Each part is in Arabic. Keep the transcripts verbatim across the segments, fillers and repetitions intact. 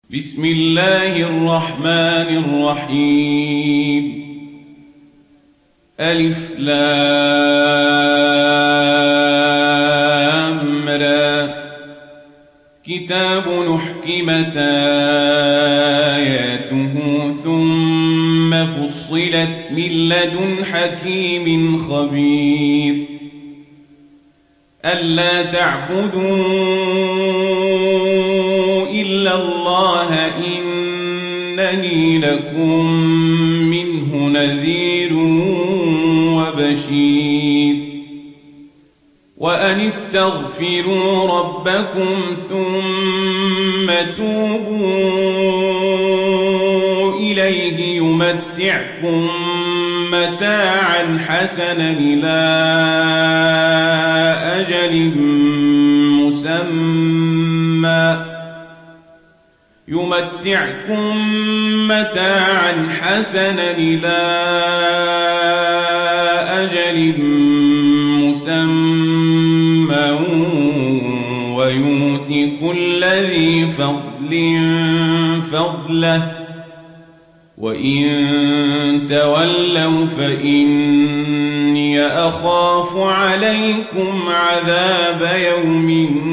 بسم الله الرحمن الرحيم. ألف لام را. كتاب أحكمت آياته ثم فصلت من لدن حكيم خبير. ألا تعبدوا إلا الله إنني لكم منه نذير وبشير. وأن استغفروا ربكم ثم توبوا إليه يمتعكم متاعا حسنا إلى أجل مسمى يمتعكم متاعا حسنا إلى أجل مسمى ويؤت كل ذي فضل فضله. وإن تولوا فإني أخاف عليكم عذاب يوم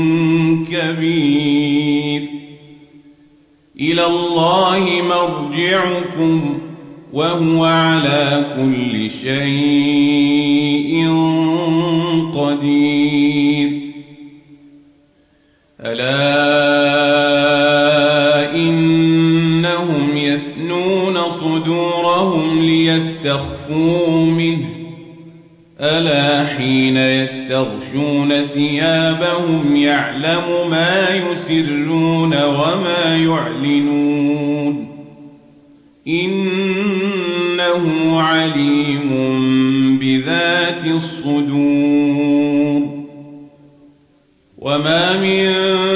كبير. إلى الله مرجعكم وهو على كل شيء قدير. ألا إنهم يثنون صدورهم ليستخفوا منه ألا حين يستغشون ثيابهم يعلم ما يسرون وما يعلنون إنه عليم بذات الصدور. وما من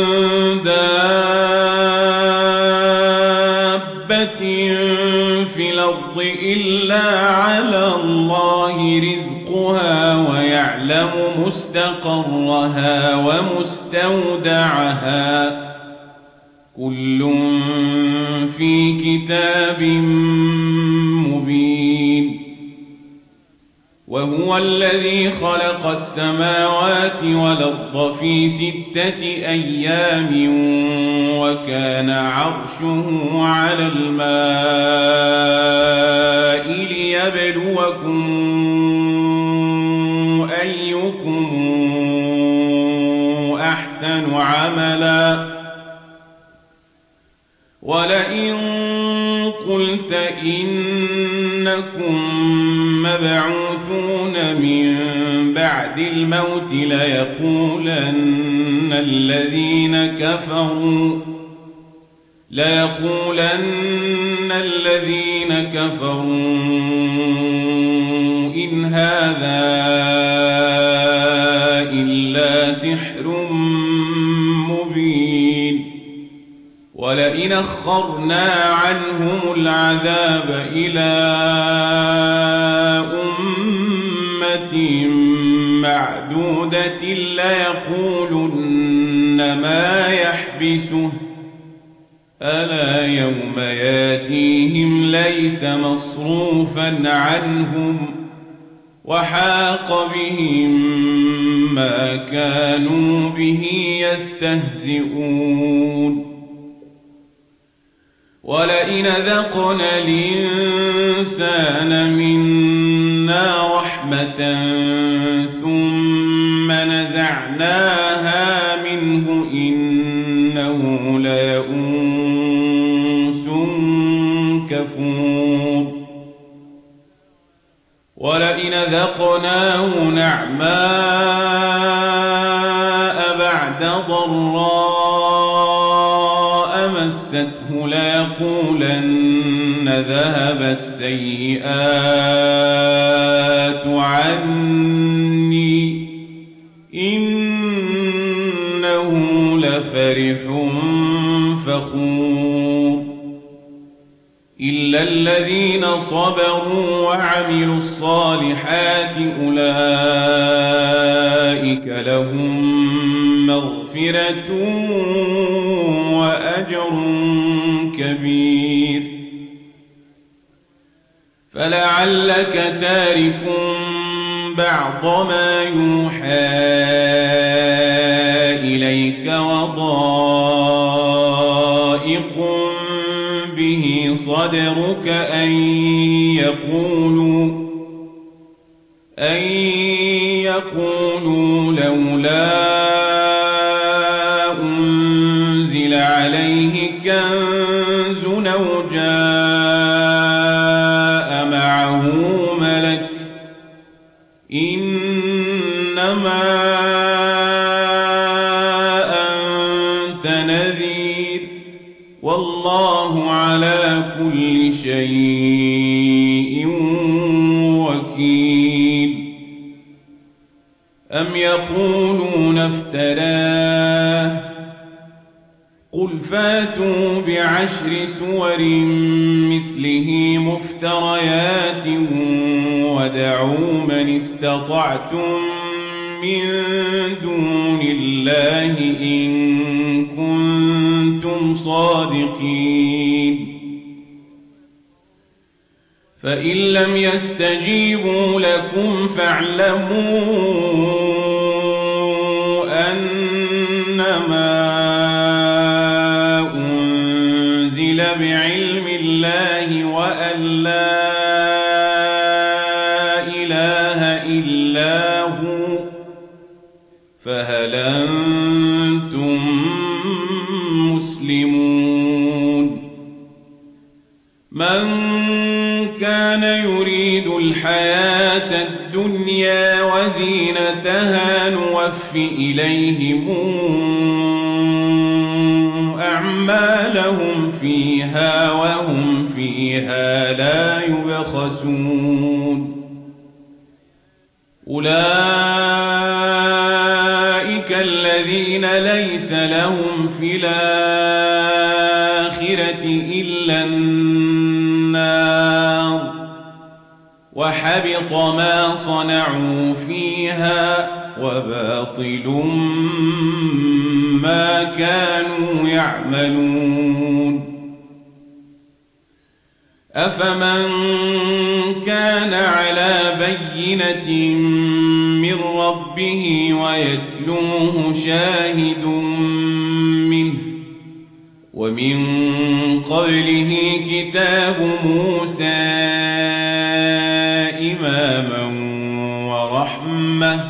دابة في الأرض إلا على الله رزقها ويعلم مستقرها ومستودعها كل في كتاب مبين. وهو الذي خلق السماوات والأرض في ستة أيام وكان عرشه على الماء ليبلوكم أيكم أحسن عملا. ولئن قلت إنكم مبعوثون من بعد الموت ليقولن الذين كفروا ليقولن الذين كفروا إن هذا إلا سحر مبين. ولئن أخرنا عنهم العذاب إلى أمة معدودة ليقولن ما يحبسه ألا يوم ياتيهم ليس مصروفا عنهم وحاق بهم ما كانوا به يستهزئون. ولئن ذقنا الإنسان منا رحمة ثم نزعناها منه إنه ليئوس كفور. ولئن ذقناه نعماء بعد ضراء مسته ليقولن ذهب السيئات عني إنه لفرح فخور. إلا الذين صبروا وعملوا الصالحات أولئك لهم مغفرة وأجر كبير. فلعلك تارك بعض ما يوحى إليك وضائق به صدرك أن يقولوا أن يقولوا لولا أنزل عليه كنز أو جاء معه ملك إنما أنت نذير والله على كل شيء وكيل. أم يقولون افتراه قل فاتوا بعشر سور مثله مفتريات ودعوا من استطعتم من دون الله إن كنتم صادقين. فإن لم يستجيبوا لكم فاعلموا أنما أنزل بعلم الله وأن لا إله إلا هو فهل أنتم مسلمون. من كان يريد الحياة الدنيا وزينتها نوف إليهم أعمالهم فيها وهم فيها لا يبخسون. أولئك الذين ليس لهم في الآخرة إلا النار وحبط ما صنعوا فيها وباطل ما كانوا يعملون. أفمن كان على بينة من ربه ويتلوه شاهد منه ومن قبله كتاب موسى إماما ورحمة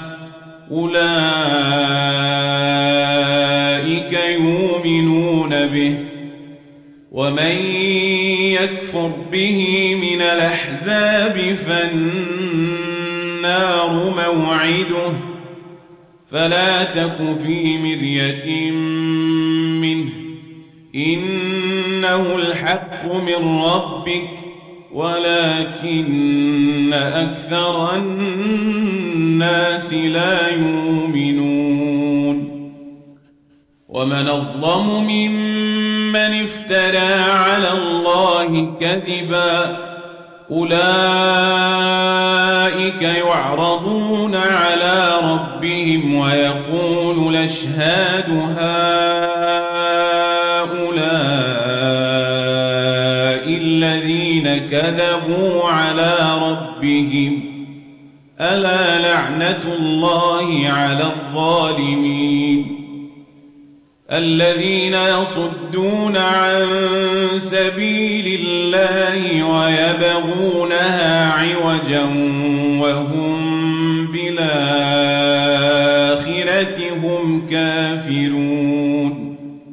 أولئك يؤمنون به. ومن يكفر به من الأحزاب فالنار موعده فلا تك في مرية منه إنه الحق من ربك ولكن أكثر الناس لا يؤمنون. ومن أظلم ممن افترى على الله كذبا أولئك يعرضون على ربهم ويقول الأشهاد هؤلاء الذين كذبوا على ربهم ألا لعنة الله على الظالمين. الذين يصدون عن سبيل الله ويبغونها عوجا وهم بالآخرة هم كافرون.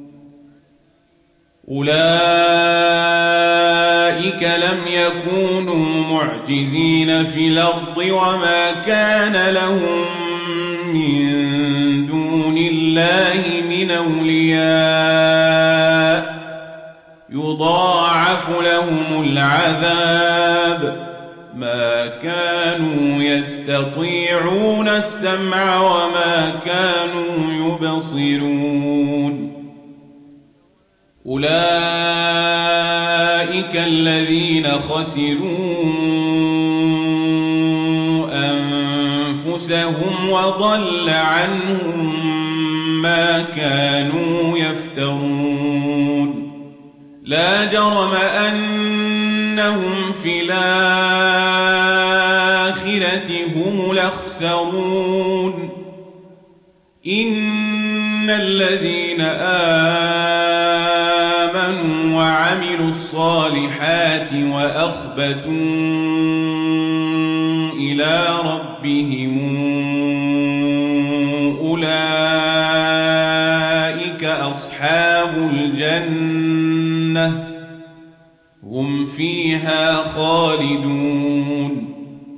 أولئك لم يكونوا معجزين في الأرض وما كان لهم من دون الله من أولياء يضاعف لهم العذاب ما كانوا يستطيعون السمع وما كانوا يبصرون. أولئك أولئك الذين خسروا أنفسهم وضل عنهم ما كانوا يفترون لا جرم أنهم في الآخرة هم الأخسرون إن الذين آمنوا وعملوا الصالحات وأخبتوا إلى ربهم أولئك أصحاب الجنة هم فيها خالدون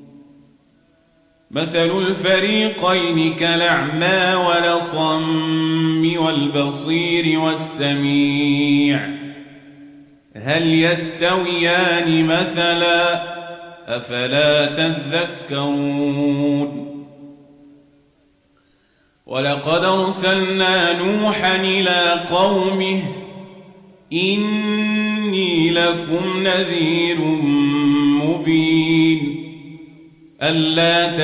مثل الفريقين كالأعمى والأصم والبصير والسميع هل يستويان مثلا أفلا تذكرون ولقد أرسلنا نوحا إلى قومه إني لكم نذير مبين ألا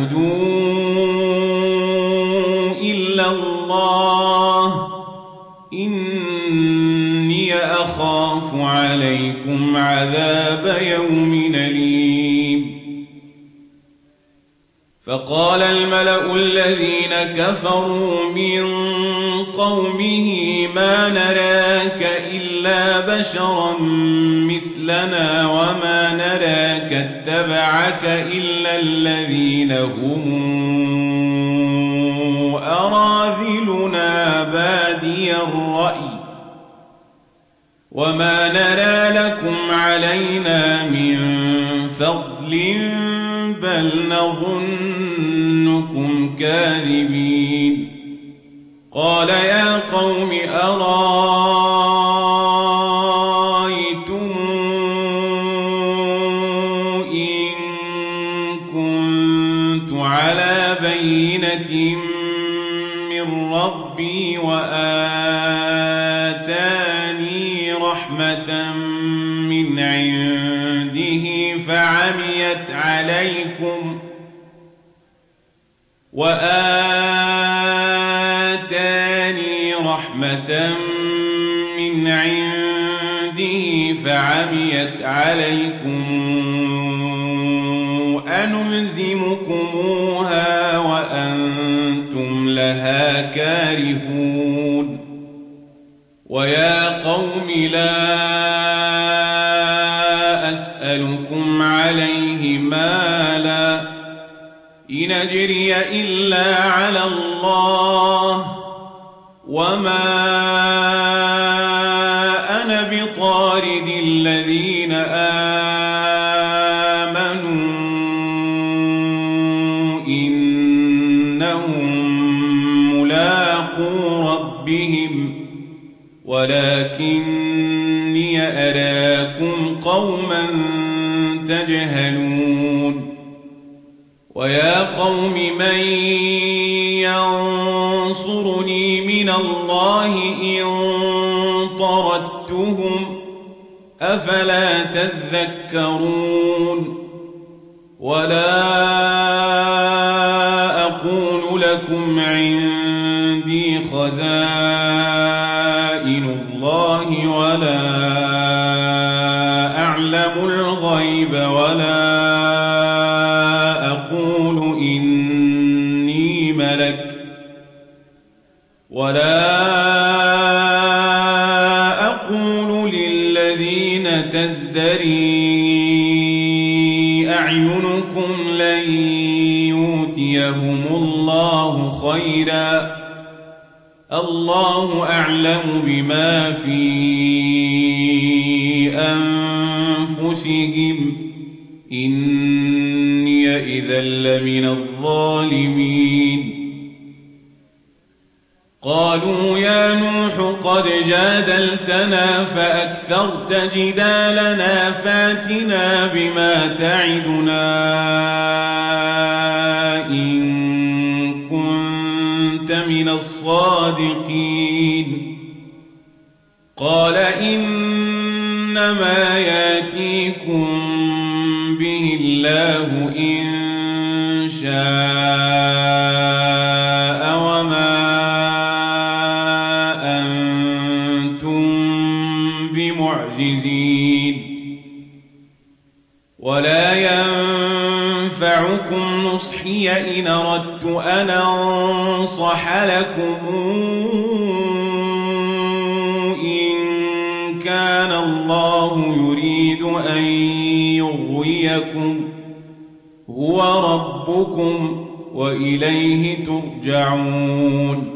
تعبدوا إلا الله إني أخاف عليكم عذاب يوم أليم فقال الملأ الذين كفروا من قومه ما نراك إلا بشرا مثلنا وما نراك اتبعك إلا الذين هم أراذلنا بادي الرأي وما نرى لكم علينا من فضل بل نظنكم كاذبين قال يا قوم أرأيتم إن كنت على بينة من ربي وآتاني رحمة من عنده فعميت عليكم وآتاني رحمة من عنده فعميت عليكم أنلزمكموها وأنتم لها كارهون ويا قوم لا أسألكم عليه مالا إن أجري إلا على الله وما أنا بطارد الذين آمنوا إنهم ملاقو ربهم ولكني أراكم قوما تجهلون ويا قوم من ينصرني من الله إن طردتهم أفلا تذكرون ولا أقول لكم عندي خزائن الله ولا أعلم الغيب ولا أقول إني ملك ولا أقول للذين تزدري أعينكم لن يؤتيهم الله خيرا الله أعلم بما في أنفسهم إني إذا لمن الظالمين قالوا يا نوح قد جادلتنا فأكثرت جدالنا فاتنا بما تعدنا إن كنت من الصادقين قال إن إنما ياتيكم به الله إن شاء وما أنتم بمعجزين ولا ينفعكم نصحي إن أردت أن أنصح لكم كان الله يريد أن يغويكم هو ربكم وإليه ترجعون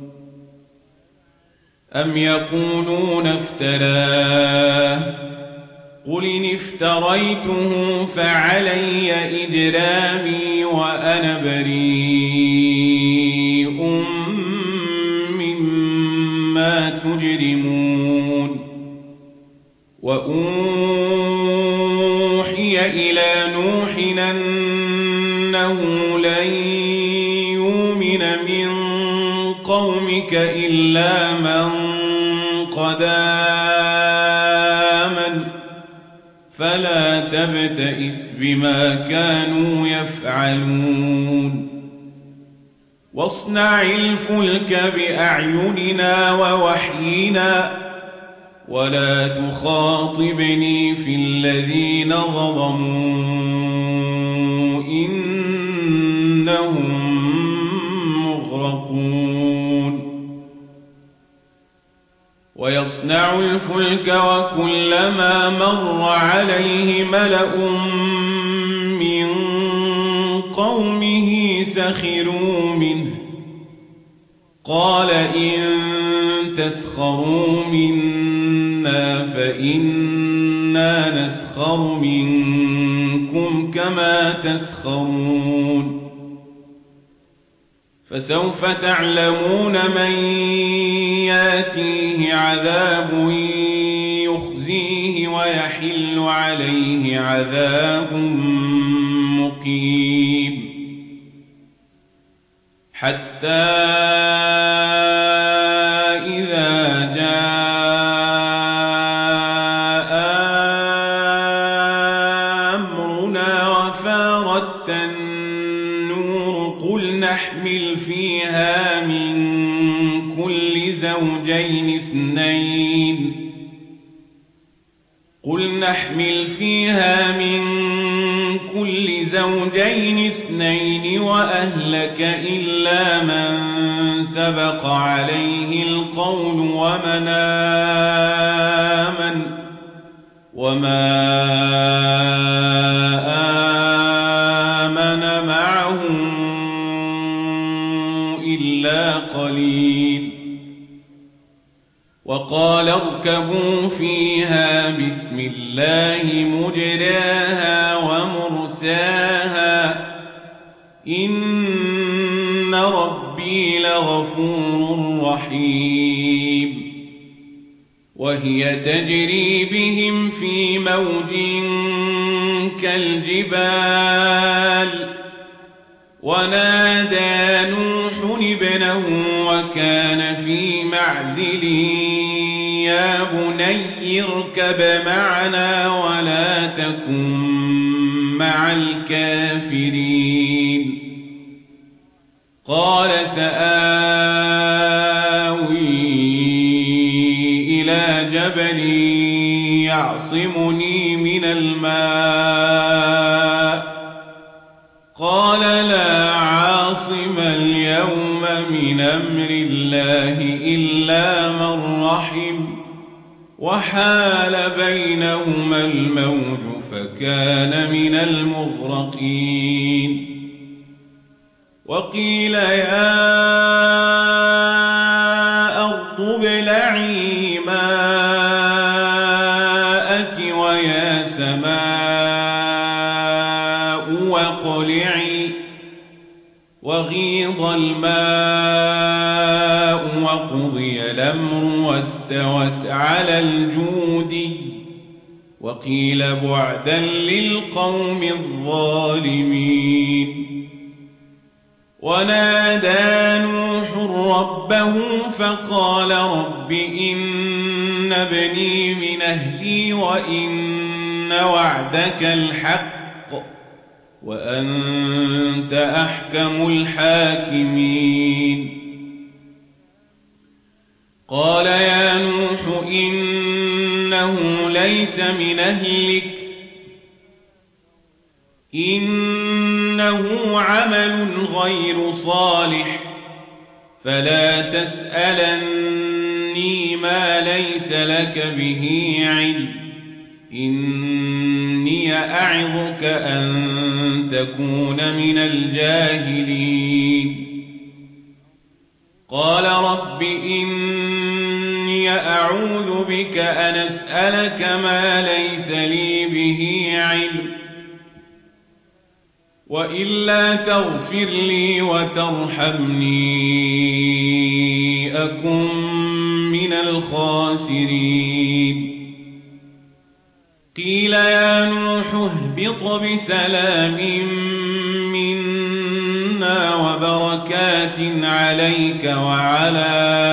أم يقولون افتراه قل إن افتريته فعلي إجرامي وأنا بريء مما تجرمون وأوحي إلى نوح أنه لن يؤمن من قومك إلا من قد آمن فلا تبتئس بما كانوا يفعلون واصنع الفلك بأعيننا ووحينا ولا تخاطبني في الذين ظلموا إنهم مغرقون ويصنع الفلك وكلما مر عليه ملأ من قومه سخروا منه قال إن تسخروا منا فإنا نسخر منكم كما تسخرون فسوف تعلمون من ياتيه عذاب يخزيه ويحل عليه عذاب مقيم حتى إذا جاء أمرنا وفارت النور قل نحمل فيها من كل زوجين اثنين قل نحمل فيها من كل زوجين اثنين وأهلك إلا من سبق عليه القول ومن آمن وما آمن معه إلا قليل وقال اركبوا فيها بسم الله مجراها ومرساها إن ربي لغفور رحيم وهي تجري بهم في موج كالجبال ونادى نوح ابنه وكان في معزل يا بني اركب معنا ولا تكن مع الكافرين قال سآوي إلى جبل يعصمني من الماء قال لا عاصم اليوم من أمر الله إلا من رحم وحال بينهما الموج فكان من المغرقين وقيل يا أرض ابلعي ماءك ويا سماء واقلعي وغيض الماء وقضي الأمر واستوت على الجودي وقيل بعدا للقوم الظالمين ونادى نوح ربه فقال رب إن ابني من أهلي وإن وعدك الحق وأنت أحكم الحاكمين قال يا نوح إنه ليس من أهلك إنه عمل غير صالح فلا تسألني ما ليس لك به علم إني أعظك أن تكون من الجاهلين قال رب إني أعوذ بك أن أسألك ما ليس لي به علم وإلا تغفر لي وترحمني أكن من الخاسرين قيل يا نوح اهبط بسلام منا وبركات عليك وعلى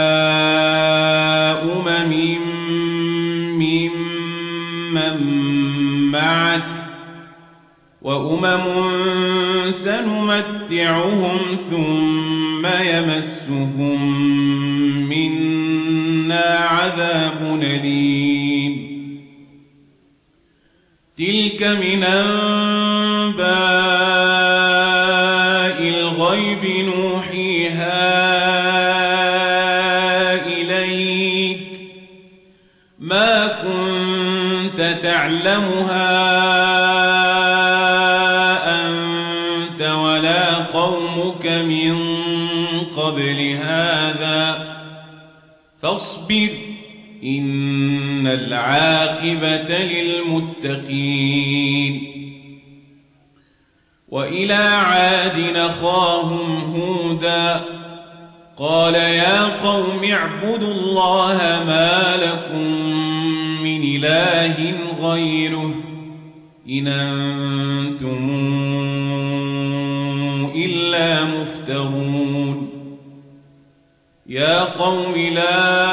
أمم ممن معك وأمم سنمتعهم ثم يمسهم منا عذاب أليم تلك من أنباء الغيب نوحيها إليك ما كنت تعلمها أنت ولا قومك من قبل هذا فاصبر إن العاقبة للمتقين وإلى عاد أخاهم هودا قال يا قوم اعبدوا الله ما لكم من إله غيره إن أنتم إلا مفترون يا قوم لا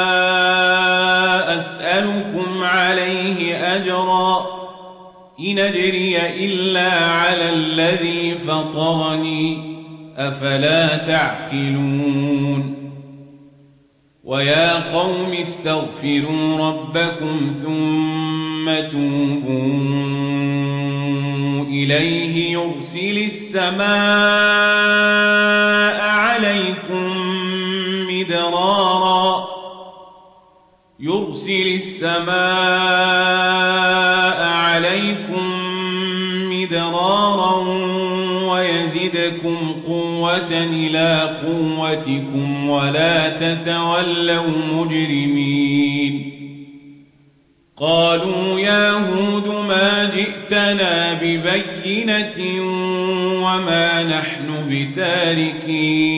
أسألكم عليه أجرا إن أجري إلا على الذي فطرني أفلا تعقلون ويا قوم استغفروا ربكم ثم توبوا إليه يرسل السماء عليكم مدرارا يرسل السماء عليكم مدرارا ويزدكم قوة إلى قوتكم ولا تتولوا مجرمين قالوا يا هود ما جئتنا ببينة وما نحن بتاركي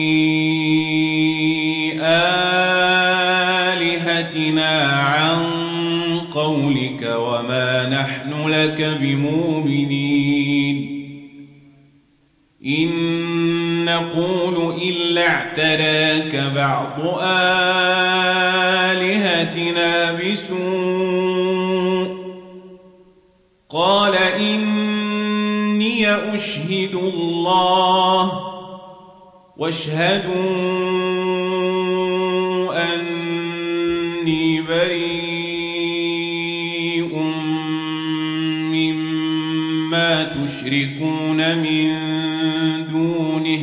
آلهتنا عن قولك وما نحن لك بمؤمنين إن نقول إلا اعتراك بعض آلهتنا بسوء قال إني أشهد الله واشهدوا أني بريء مما تشركون من دونه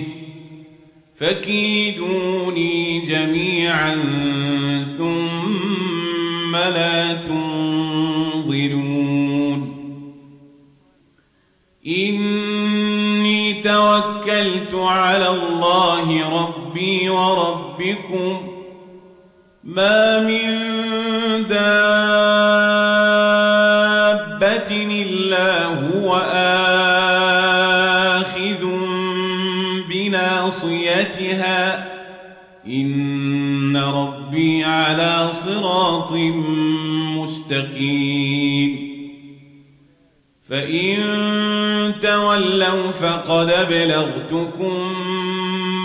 فكيدوني جميعا ثم لا تنظرون إني توكلت على الله ربي وربكم ما من دابة إلا هو آخذ بناصيتها إن ربي على صراط مستقيم فإن تولوا فقد أبلغتكم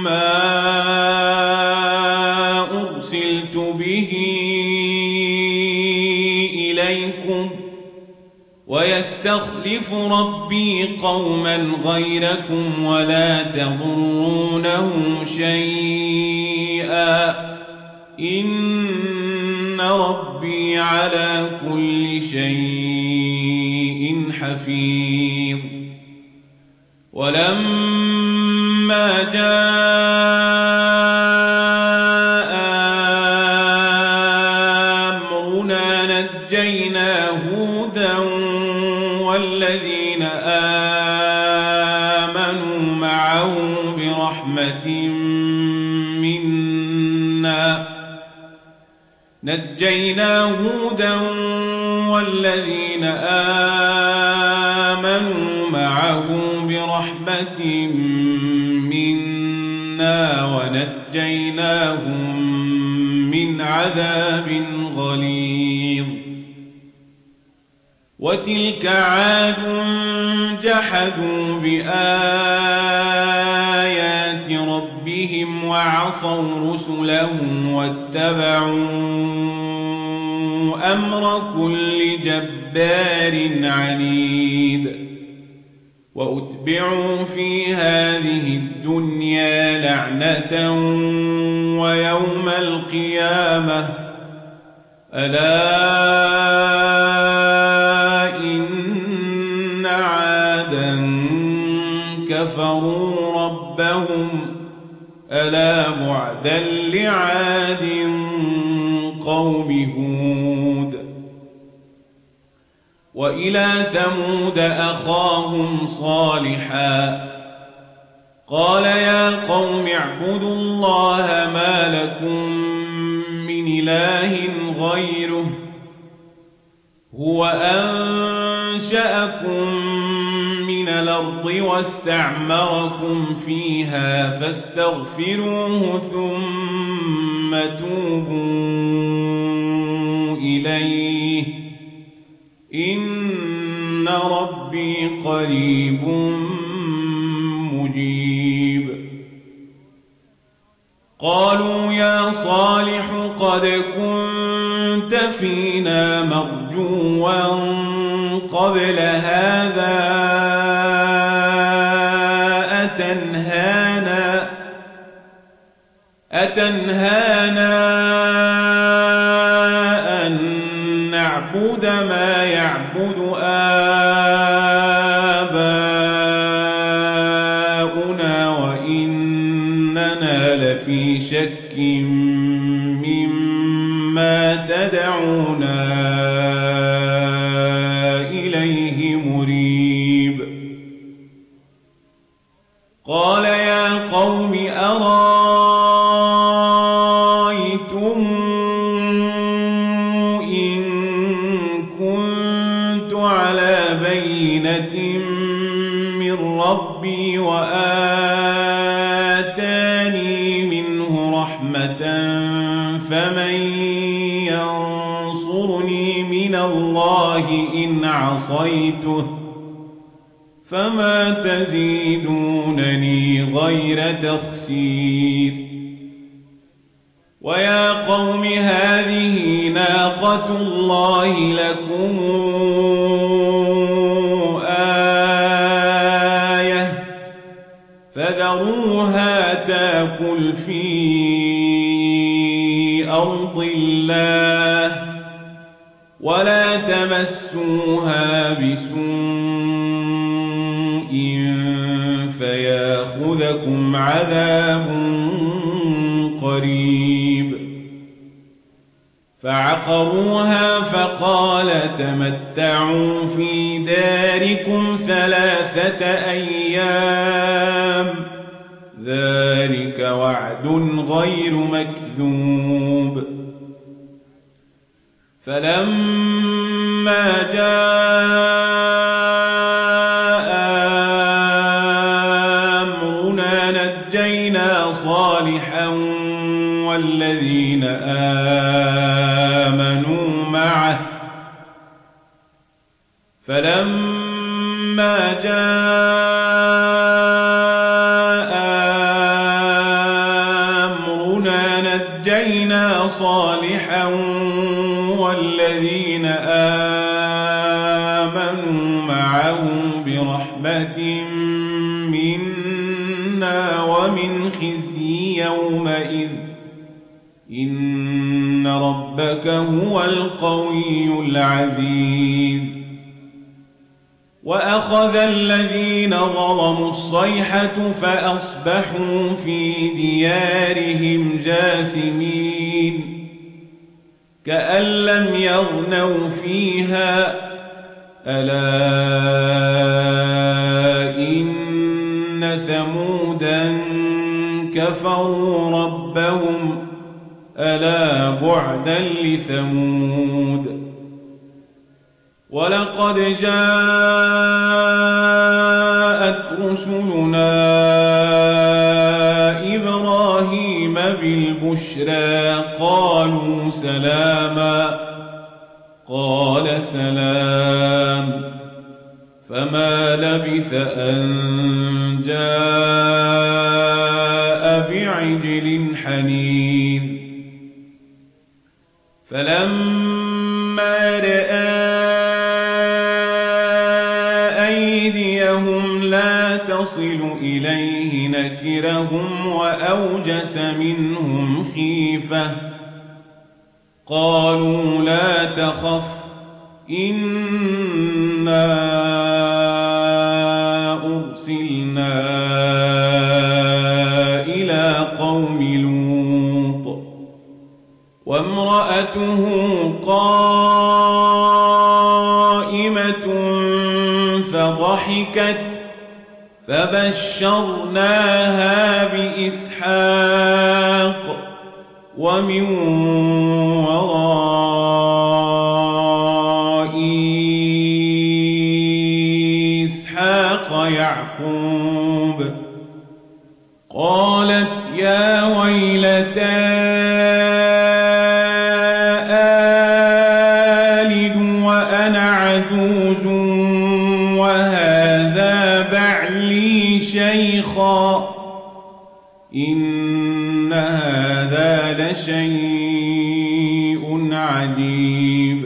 ما أرسلت به ويستخلف ربي قوما غيركم ولا تضرونه شيئا إن ربي على كل شيء حفيظ. ولما جاء أمرنا نجينا هودا والذين آمنوا معه برحمة منا نجينا هودا والذين آمنوا معه برحمة منا ونجيناهم من عذاب غليظ. وتلك عاد جحدوا بآيات ربهم وعصوا رسله واتبعوا أمر كل جبار عنيد. وأتبعوا في هذه الدنيا لعنة ويوم القيامة ألا إن عادا كفروا ربهم ألا بعدا لعاد قوم هود. وإلى ثمود أخاهم صالحا قال يا قوم اعبدوا الله ما لكم من إله غيره هو أنشأكم من الأرض واستعمركم فيها فاستغفروه ثم توبوا إليه إن ربي قريب مجيب. قالوا يا صالح قد كنت فينا مرجوا قبل هذا أتنهانا أتنهانا أن نعبد ما يعبد آباؤنا وإننا لفي شك مما تدعونا إليه مريب. قال يا قوم أرأيتم إن كنت على بينة من ربي وآتاني منه رحمة فمن ينصرني من الله إن عصيته فما تزيدونني غير تخسير. ويا قوم هذه ناقة الله لكم آية فذروها تاكل في أرض الله ولا تمسوها بسوء فياخذكم عذاب قريب. فعقروها فقال تمتعوا في داركم ثلاثة أيام ذلك وعد غير مكذوب. فلما جاء أمرنا نجينا صالحا والذين آمنوا معه فلما جاء أمرنا نجينا صالحا والذين برحمة منا ومن خزي يومئذ إن ربك هو القوي العزيز وأخذ الذين ظلموا الصيحة فأصبحوا في ديارهم جاثمين كأن لم يغنوا فيها ألا إن ثمودا كفروا ربهم ألا بعدا لثمود ولقد جاءت رسلنا إبراهيم بالبشرى قالوا سلاما قال سلام فما لبث أن جاء بعجل حنيذ فلما رأى أيديهم لا تصل إليه نكرهم وأوجس منهم خيفة قالوا لا تخف إنا أرسلنا إلى قوم لوط وامرأته قائمة فضحكت فبشرناها بإسحاق ومن وراء إسحاق يعقوب قالت يا ويلتى آلد وأنا عجوز وهذا بعلي شيخا إن هذا لشيء عجيب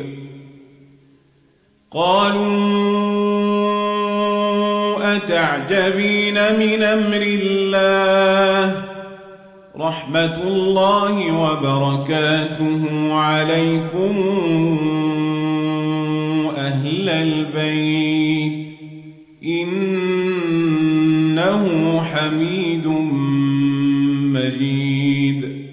قالوا أتعجبين من أمر الله رحمة الله وبركاته عليكم أهل البيت إنه حميد مجيد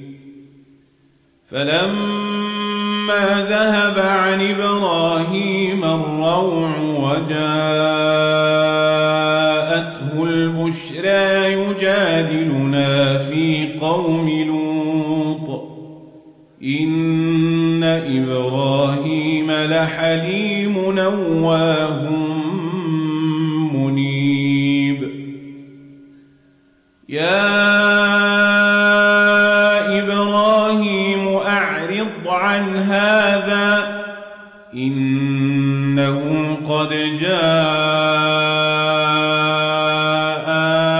فلما ذهب عن إبراهيم الروع وجاءته البشرى يجادلنا في قوم لوط إن إبراهيم لحليم أواه منيب يا إبراهيم أعرض عن هذا إنه قد جاء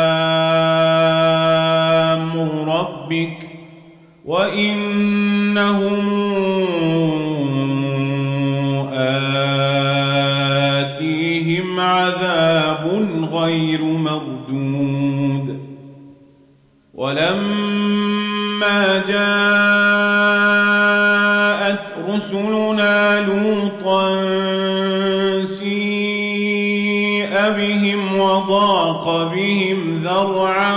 أمر ربك وإنهم آتيهم عذاب غير مردود ولما جاءت رسلنا لوطا سيء بهم وضاق بهم ذرعا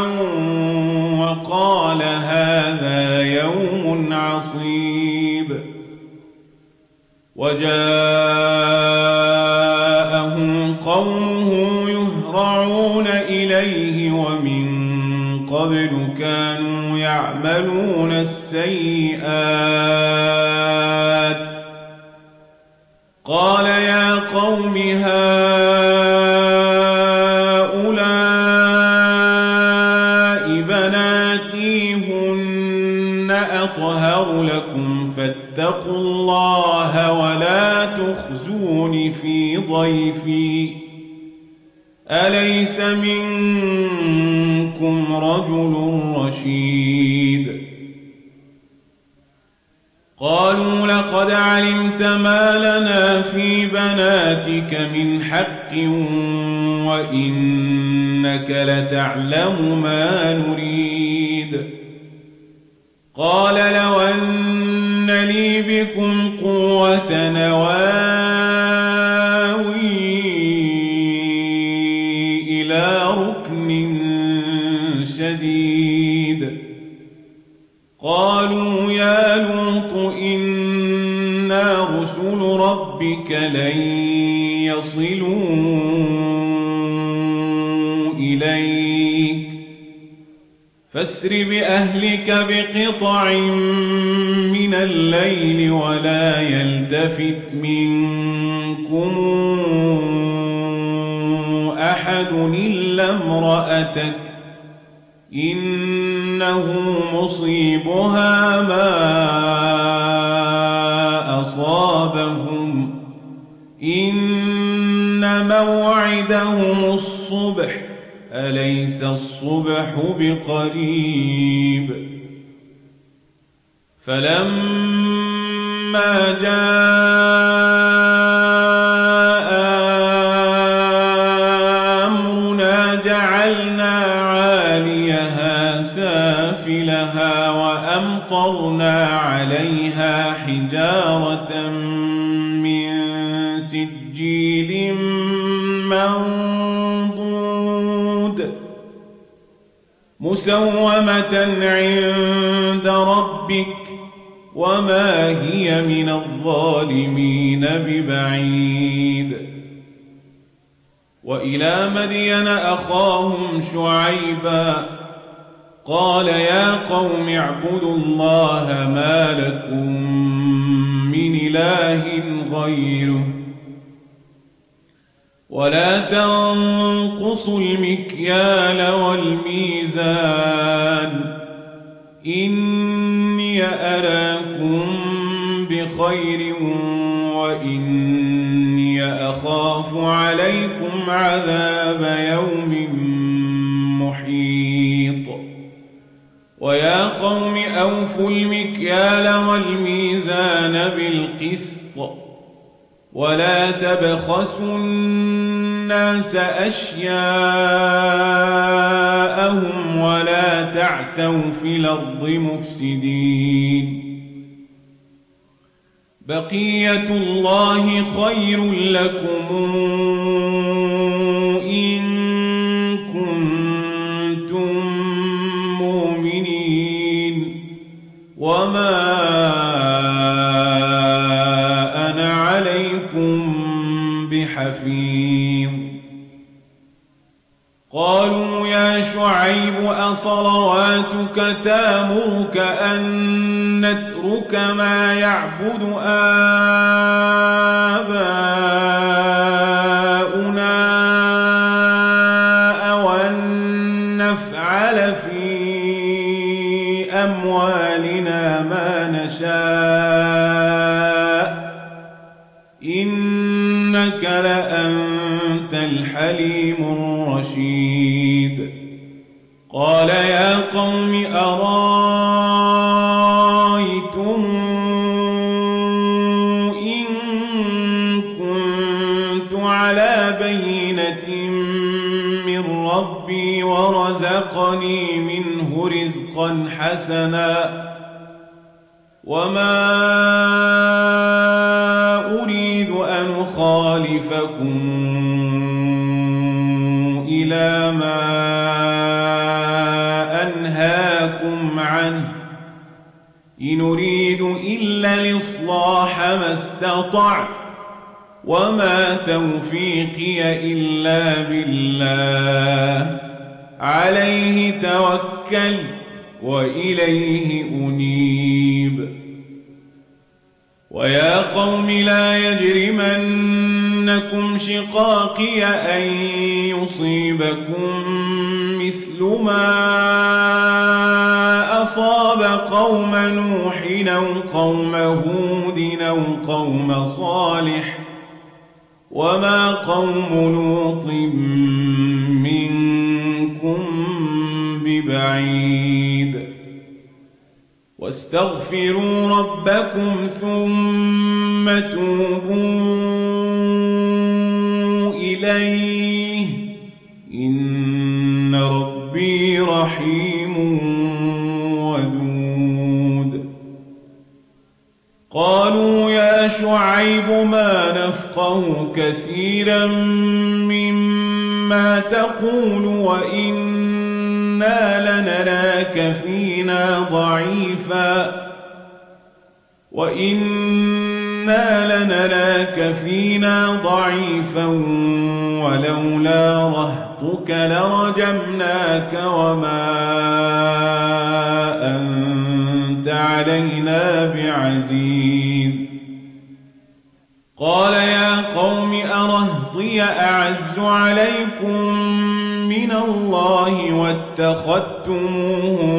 وقال هذا يوم عصيب وجاءه قومه يهرعون إليه ومن قبل كانوا يعملون السيئات قال يا قوم هؤلاء بناتي هن أطهر لكم فاتقوا الله ولا تخزون في ضيفي أليس منكم رجل رشيد قالوا لقد علمت ما لنا في بناتك من حق وإنك لتعلم ما نريد. قال لو أن لي بكم قوة نواوي إلى ركن شديد. قالوا يا لوط إنا رسل ربك لن يصلوا إليك فاسر بأهلك بقطع من الليل ولا يلتفت منكم أحد إلا امرأتك إنه مصيبها ما أصابهم إن موعدهم الصبح أليس الصبح بقريب. فلما جاء أمرنا جعلنا عاليها سافلها وأمطرنا عليها حجارة من سجيل منضود مسومة عند ربك وما هي من الظالمين ببعيد. وإلى مدين أخاهم شعيبا قال يا قوم اعبدوا الله ما لكم من إله غيره ولا تنقصوا المكيال والميزان إني أراكم بخير وإني أخاف عليكم عذاب يوم محيط. ويا قوم أوفوا المكيال والميزان بالقسط ولا تبخسوا الناس أشياءهم ولا تعثوا في الأرض مفسدين. بقية الله خير لكم إن كنتم مؤمنين وما أنا عليكم بحفيظ. قالوا يا شعيب أصلواتك تأمرك أن نترك ما يعبد آباؤنا أو أن نفعل في أموالنا ما نشاء إنك لأنت الحليم الرشيد. قال يا قوم أرايتم إن كنت على بينة من ربي ورزقني منه رزقا حسنا وما أريد أن أخالفكم إلى ما أنهاكم عنه إن أريد إلا الإصلاح ما استطعت وما توفيقي إلا بالله عليه توكلت وإليه أنيب. ويا قوم لا يجرمنكم شقاقي أن يصيبكم مثل ما أصاب قوم نوح أو قوم هود أو قوم صالح وما قوم لوط منكم ببعيد. واستغفروا ربكم ثم توبوا إليه إن ربي رحيم ودود. قالوا يا شعيب ما نفقه كثيرا مما تقول وإنا لنراك فينا ضعيفا وإنا لنراك فينا ضعيفا ولولا رهطك لرجمناك وما أنت علينا بعزيز. قال يا قوم أرهطي أعز عليكم من الله واتخذتموه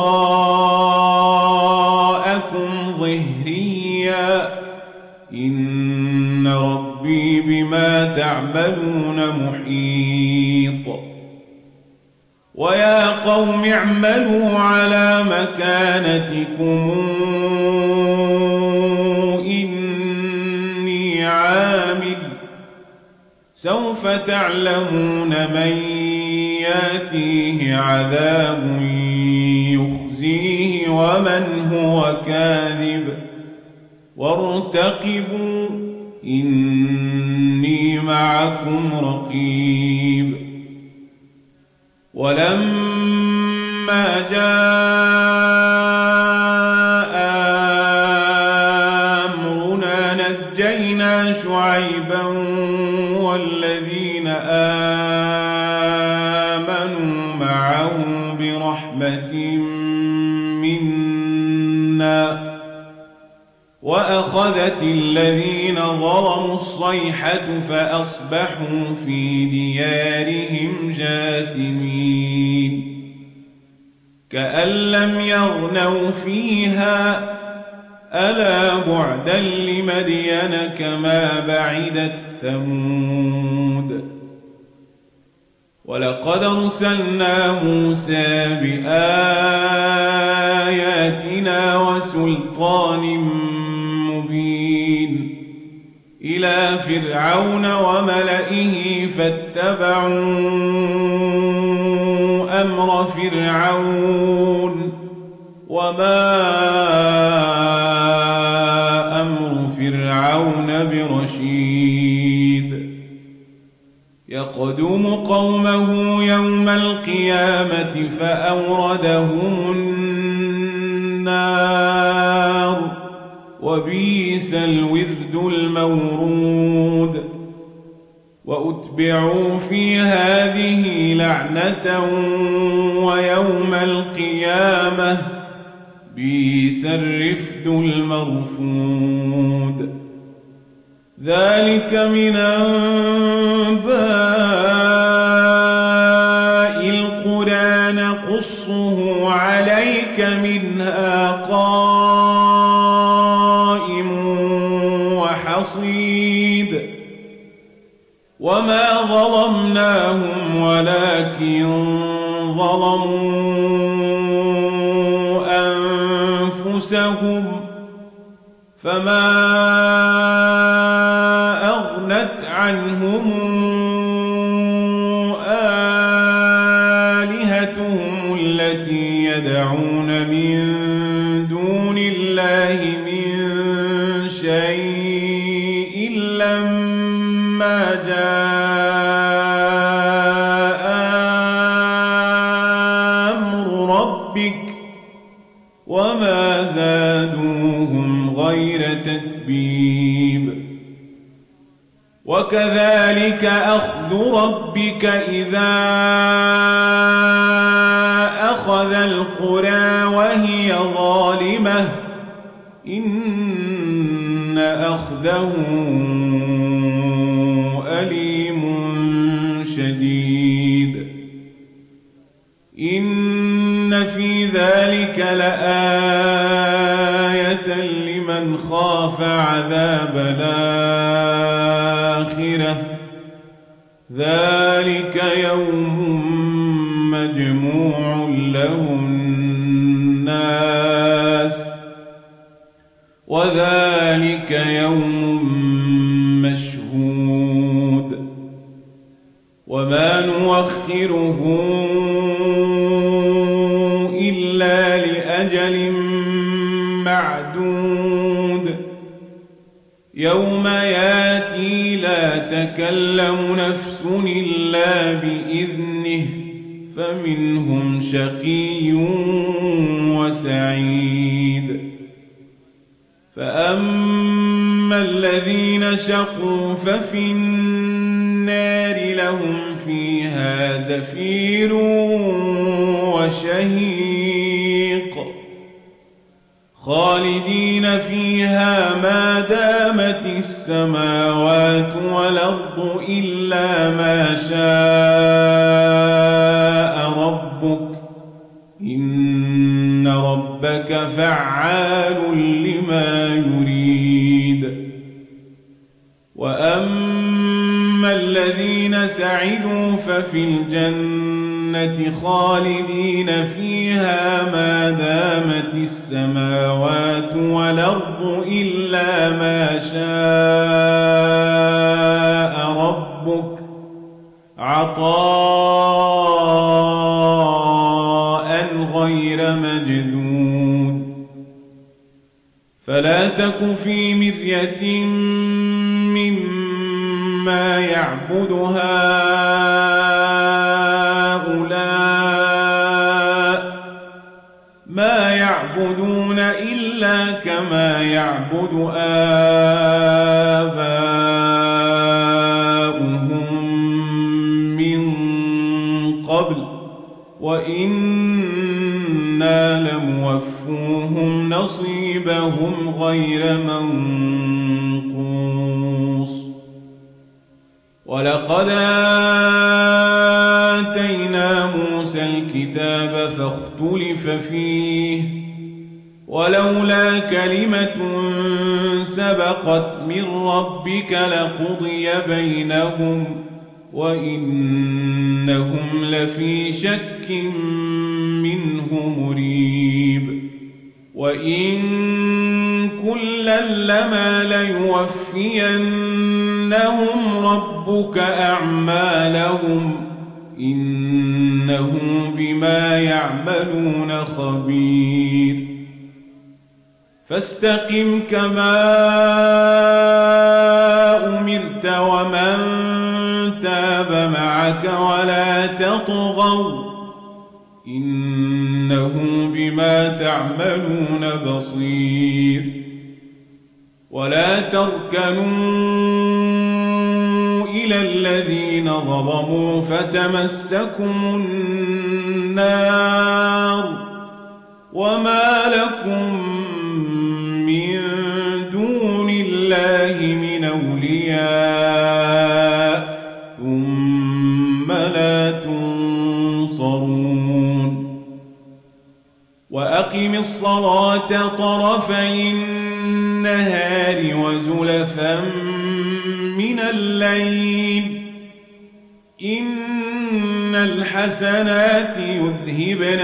وراءكم ظهريا إن ربي بما تعملون محيط. ويا قوم اعملوا على مكانتكم إني عامل سوف تعلمون من ياتيه عذاب يخزيه ومن هو كاذب وارتقبوا إني معكم رقيب. ولما جاء أمرنا نجينا شعيبا والذين آمنوا معه برحمة منا وأخذت الذين ظلموا الصيحة فأصبحوا في ديارهم جاثمين. كأن لم يغنوا فيها ألا بعدا لمدين كما بعدت ثمود. ولقد أرسلنا موسى بآياتنا وسلطان مبين إلى فرعون وملئه فاتبعوا أمر فرعون وما أمر فرعون برشيد. يقدم قومه يوم القيامة فأوردهم النار وبئس الورد المورود. وأتبعوا في هذه لعنة ويوم القيامة بئس الرفد المرفود. ذلك من أنباء القرى نقصه عليك منها قائم وحصيد. وما ظلمناهم ولكن ظلموا أنفسهم فما أغنت عنهم آلهتهم التي يدعون من دون الله من شيء لما جاء أمر ربك وما زادوهم غير تتبيب. وكذلك أخذ ربك إذا أخذ القرى وهي ظالمة إن أخذه أليم شديد. إن في ذلك لآية لمن خاف عذاب الآخرة ذلك يوم مجموع له الناس وذلك يوم مشهود وما نؤخره إلا لأجل معدود يوم ياتي لا تكلم نفس إلا بإذنه فمنهم شقي وسعيد فأما الذين شقوا ففي النار لهم فيها زفير وشهيق خالدين فيها ما دامت السماوات والأرض إلا ما شاء ربك إن ربك فعال لما يريد وأما الذين سعدوا ففي الجنة خالدين فيها ما دامت السماوات والأرض إلا ما شاء ربك عطاء غير مجذود فلا تك في مرية مما يعبد هؤلاء ما يعبدون إلا كما يعبد آباؤهم من قبل وإنا لموفوهم نصيبهم غير منقوص ولقد آتينا موسى الكتاب فاختلف فيه ولولا كلمة سبقت من ربك لقضي بينهم وإنهم لفي شك منه مريب وإن كلا لما ليوفينهم ربك أعمالهم إنه بما يعملون خبير فاستقم كما أمرت ومن تاب معك ولا تطغوا إنه بما تعملون بصير ولا تركنوا إلى الذين ظلموا فتمسكم النار وما لكم من دون الله من أولياء ثم لا تنصرون وأقم الصلاة طرفي النهار وزلفا من الليل إن الحسنات يذهبن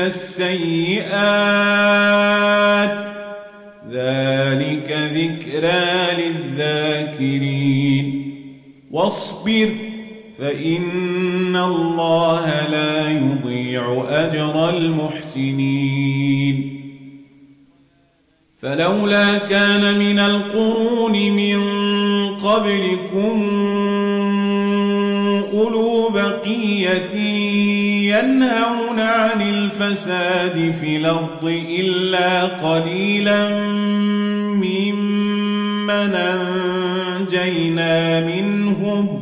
السيئات ذلك ذكرى للذاكرين واصبر فإن الله لا يضيع أجر المحسنين فلولا كان من القرون من قبلكم أولو بقية ينهون عن الفساد في الأرض إلا قليلا ممن أنجينا منهم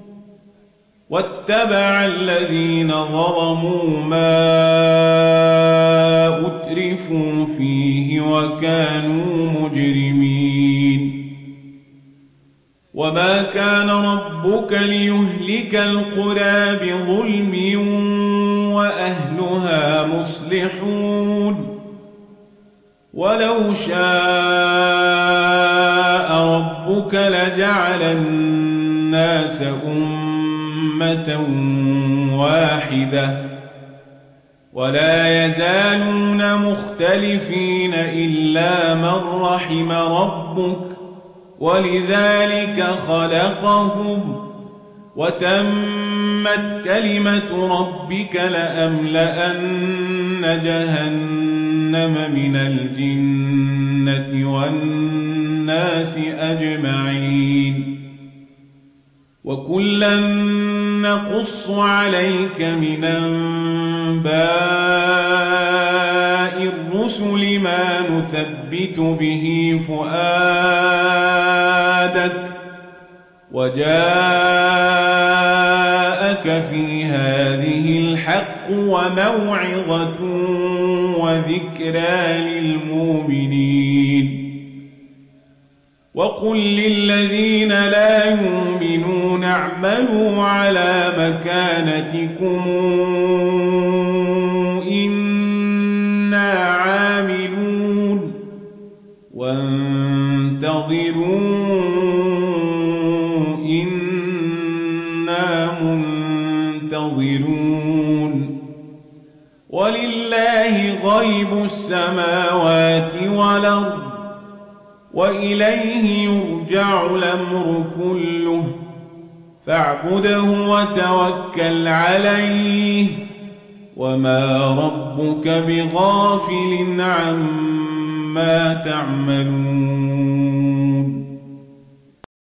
واتبع الذين ظلموا ما أترفوا فيه وكانوا مجرمين وما كان ربك ليهلك القرى بظلم وأهلها مصلحون ولو شاء ربك لجعل الناس أمة واحدة ولا يزالون مختلفين إلا من رحم ربك ولذلك خلقهم وتمت كلمة ربك لأملأن جهنم من الجنة والناس أجمعين وكلا نقص عليك من أنباء الرسل ما نثبت به فؤادك وجاءك في هذه الحق وموعظة وذكرى للمؤمنين وقل للذين لا يؤمنون اعملوا على مكانتكم إنا عاملون وانتظروا إنا منتظرون ولله غيب السماوات والأرض وإليه يرجع الأمر كله فاعبده وتوكل عليه وما ربك بغافل عما تعملون